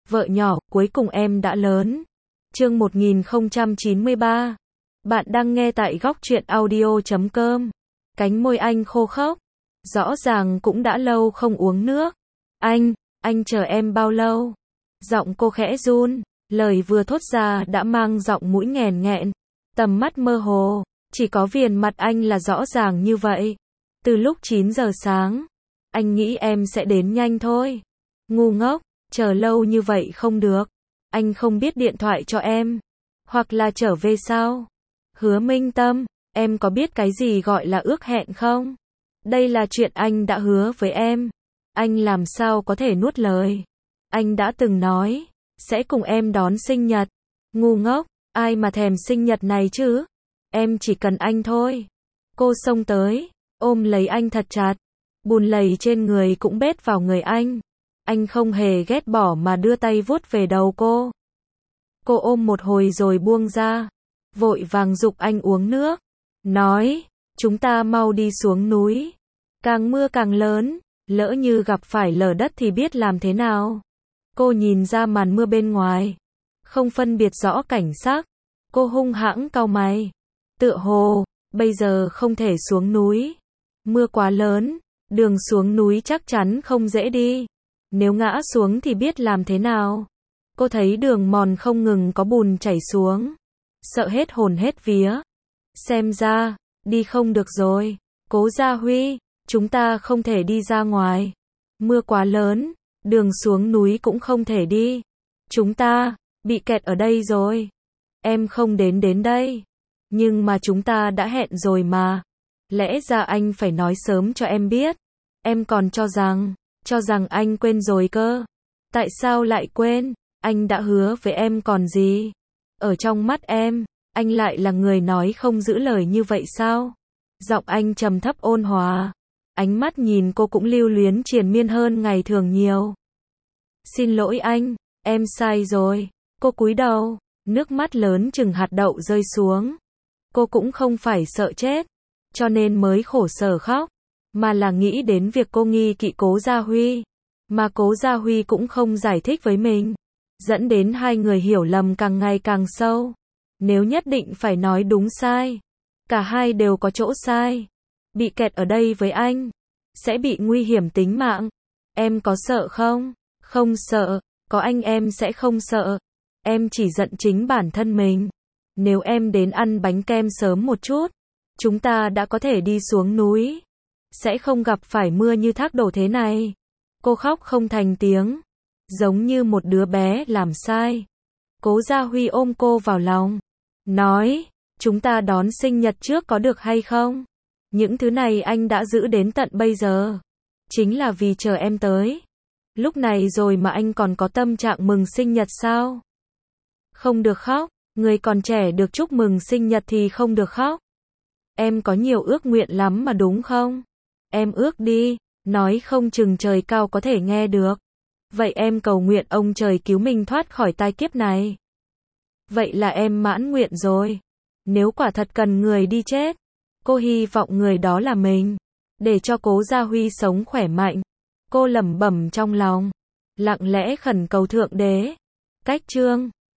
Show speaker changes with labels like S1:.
S1: Vợ nhỏ, cuối cùng em đã lớn. Chương 1093. Bạn đang nghe tại góc truyện audio.com. Cánh môi anh khô khốc. Rõ ràng cũng đã lâu không uống nước. Anh chờ em bao lâu? Giọng cô khẽ run, lời vừa thốt ra đã mang giọng mũi nghèn nghẹn. Tầm mắt mơ hồ, chỉ có viền mặt anh là rõ ràng như vậy. Từ lúc 9 giờ sáng, anh nghĩ em sẽ đến nhanh thôi. Ngu ngốc, chờ lâu như vậy không được. Anh không biết điện thoại cho em. Hoặc là trở về sao? Hứa Minh Tâm, em có biết cái gì gọi là ước hẹn không? Đây là chuyện anh đã hứa với em. Anh làm sao có thể nuốt lời? Anh đã từng nói, sẽ cùng em đón sinh nhật. Ngu ngốc, ai mà thèm sinh nhật này chứ? Em chỉ cần anh thôi. Cô xông tới, ôm lấy anh thật chặt. Bùn lầy trên người cũng bết vào người anh. Anh không hề ghét bỏ mà đưa tay vuốt về đầu cô. Cô ôm một hồi rồi buông ra. Vội vàng giục anh uống nước. Nói, chúng ta mau đi xuống núi. Càng mưa càng lớn, lỡ như gặp phải lở đất thì biết làm thế nào. Cô nhìn ra màn mưa bên ngoài. Không phân biệt rõ cảnh sắc. Cô hung hãng cau mày. Tựa hồ, bây giờ không thể xuống núi. Mưa quá lớn, đường xuống núi chắc chắn không dễ đi. Nếu ngã xuống thì biết làm thế nào. Cô thấy đường mòn không ngừng có bùn chảy xuống. Sợ hết hồn hết vía. Xem ra, đi không được rồi. Cố Gia Huy, chúng ta không thể đi ra ngoài. Mưa quá lớn, đường xuống núi cũng không thể đi. Chúng ta, bị kẹt ở đây rồi. Em không đến đây. Nhưng mà chúng ta đã hẹn rồi mà. Lẽ ra anh phải nói sớm cho em biết. Em còn cho rằng anh quên rồi cơ. Tại sao lại quên? Anh đã hứa với em còn gì? Ở trong mắt em, anh lại là người nói không giữ lời như vậy sao? Giọng anh trầm thấp ôn hòa. Ánh mắt nhìn cô cũng lưu luyến triền miên hơn ngày thường nhiều. Xin lỗi anh, em sai rồi. Cô cúi đầu, nước mắt lớn chừng hạt đậu rơi xuống. Cô cũng không phải sợ chết, cho nên mới khổ sở khóc, mà là nghĩ đến việc cô nghi kỵ Cố Gia Huy, mà Cố Gia Huy cũng không giải thích với mình, dẫn đến hai người hiểu lầm càng ngày càng sâu. Nếu nhất định phải nói đúng sai, cả hai đều có chỗ sai. Bị kẹt ở đây với anh, sẽ bị nguy hiểm tính mạng. Em có sợ không? Không sợ, có anh em sẽ không sợ. Em chỉ giận chính bản thân mình. Nếu em đến ăn bánh kem sớm một chút, chúng ta đã có thể đi xuống núi. Sẽ không gặp phải mưa như thác đổ thế này. Cô khóc không thành tiếng, giống như một đứa bé làm sai. Cố Gia Huy ôm cô vào lòng, nói, chúng ta đón sinh nhật trước có được hay không? Những thứ này anh đã giữ đến tận bây giờ. Chính là vì chờ em tới. Lúc này rồi mà anh còn có tâm trạng mừng sinh nhật sao? Không được khóc, người còn trẻ được chúc mừng sinh nhật thì không được khóc. Em có nhiều ước nguyện lắm mà đúng không? Em ước đi, nói không chừng trời cao có thể nghe được. Vậy em cầu nguyện ông trời cứu mình thoát khỏi tai kiếp này. Vậy là em mãn nguyện rồi. Nếu quả thật cần người đi chết, cô hy vọng người đó là mình, để cho Cố Gia Huy sống khỏe mạnh. Cô lẩm bẩm trong lòng, lặng lẽ khẩn cầu Thượng Đế. Cách chương